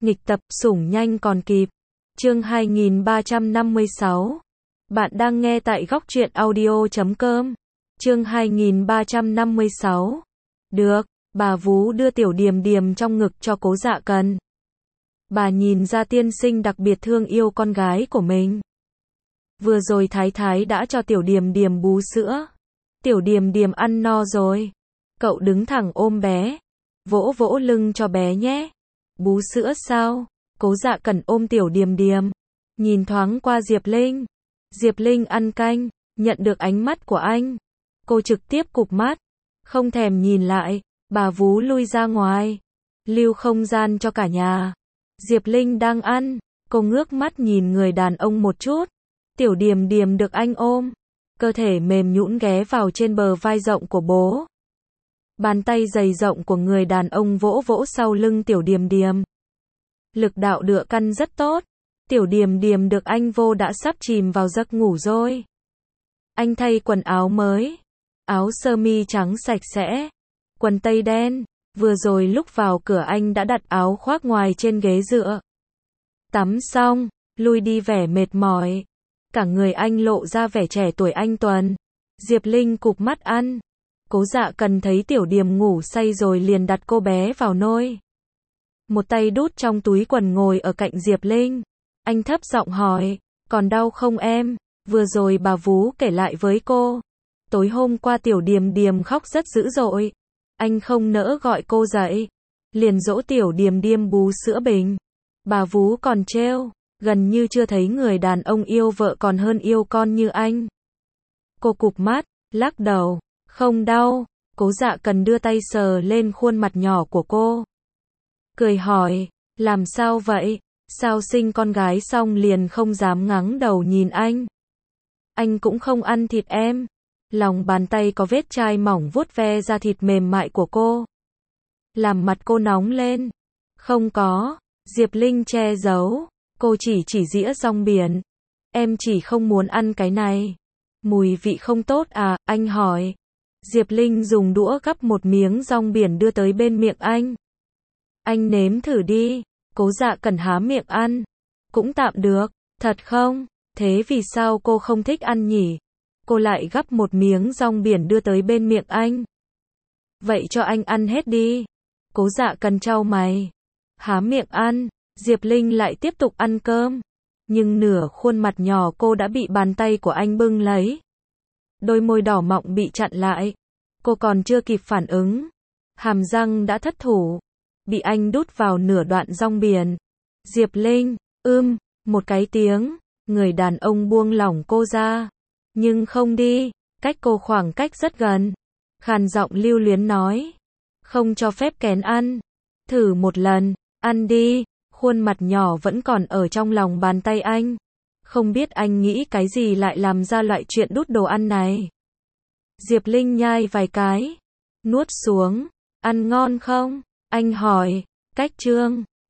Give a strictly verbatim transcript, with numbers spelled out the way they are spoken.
Nghịch tập, sủng nhanh còn kịp. Chương hai nghìn ba trăm năm mươi sáu. Bạn đang nghe tại góc truyện audio chấm com. Chương hai nghìn ba trăm năm mươi sáu. Được, bà vú đưa tiểu Điềm Điềm trong ngực cho Cố Dạ Cần. Bà nhìn ra tiên sinh đặc biệt thương yêu con gái của mình. Vừa rồi Thái Thái đã cho tiểu Điềm Điềm bú sữa. Tiểu Điềm Điềm ăn no rồi. Cậu đứng thẳng ôm bé. Vỗ vỗ lưng cho bé nhé. Bú sữa sao? Cố Dạ Cần ôm tiểu Điềm Điềm. Nhìn thoáng qua Diệp Linh. Diệp Linh ăn canh. Nhận được ánh mắt của anh. Cô trực tiếp cụp mắt. Không thèm nhìn lại. Bà vú lui ra ngoài. Lưu không gian cho cả nhà. Diệp Linh đang ăn. Cô ngước mắt nhìn người đàn ông một chút. Tiểu Điềm Điềm được anh ôm. Cơ thể mềm nhũn ghé vào trên bờ vai rộng của bố. Bàn tay dày rộng của người đàn ông vỗ vỗ sau lưng tiểu Điềm Điềm. Lực đạo đựa căn rất tốt. Tiểu Điềm Điềm được anh vô đã sắp chìm vào giấc ngủ rồi. Anh thay quần áo mới. Áo sơ mi trắng sạch sẽ. Quần tây đen. Vừa rồi lúc vào cửa anh đã đặt áo khoác ngoài trên ghế dựa. Tắm xong, lui đi vẻ mệt mỏi. Cả người anh lộ ra vẻ trẻ tuổi anh tuấn. Diệp Linh cụp mắt ăn. Cố Dạ Cần thấy tiểu Điềm ngủ say rồi liền đặt cô bé vào nôi. Một tay đút trong túi quần ngồi ở cạnh Diệp Linh. Anh thấp giọng hỏi, còn đau không em? Vừa rồi bà vú kể lại với cô. Tối hôm qua tiểu Điềm Điềm khóc rất dữ dội. Anh không nỡ gọi cô dậy. Liền dỗ tiểu Điềm Điềm bú sữa bình. Bà vú còn trêu, gần như chưa thấy người đàn ông yêu vợ còn hơn yêu con như anh. Cô cụp mắt, lắc đầu. Không đau. Cố Dạ Cần đưa tay sờ lên khuôn mặt nhỏ của cô. Cười hỏi, làm sao vậy? Sao sinh con gái xong liền không dám ngẩng đầu nhìn anh? Anh cũng không ăn thịt em. Lòng bàn tay có vết chai mỏng vuốt ve da thịt mềm mại của cô. Làm mặt cô nóng lên. Không có. Diệp Linh che giấu. Cô chỉ chỉ dĩa rong biển. Em chỉ không muốn ăn cái này. Mùi vị không tốt à? Anh hỏi. Diệp Linh dùng đũa gắp một miếng rong biển đưa tới bên miệng anh. Anh nếm thử đi. Cố Dạ Cần há miệng ăn. Cũng tạm được. Thật không? Thế vì sao cô không thích ăn nhỉ? Cô lại gắp một miếng rong biển đưa tới bên miệng anh. Vậy cho anh ăn hết đi. Cố Dạ Cần chau mày. Há miệng ăn. Diệp Linh lại tiếp tục ăn cơm. Nhưng nửa khuôn mặt nhỏ cô đã bị bàn tay của anh bưng lấy. Đôi môi đỏ mọng bị chặn lại. Cô còn chưa kịp phản ứng. Hàm răng đã thất thủ. Bị anh đút vào nửa đoạn rong biển. Diệp Linh, ưm, một cái tiếng. Người đàn ông buông lỏng cô ra. Nhưng không đi. Cách cô khoảng cách rất gần. Khàn giọng lưu luyến nói. Không cho phép kén ăn. Thử một lần. Ăn đi. Khuôn mặt nhỏ vẫn còn ở trong lòng bàn tay anh. Không biết anh nghĩ cái gì lại làm ra loại chuyện đút đồ ăn này. Diệp Linh nhai vài cái. Nuốt xuống. Ăn ngon không? Anh hỏi. Cách chương.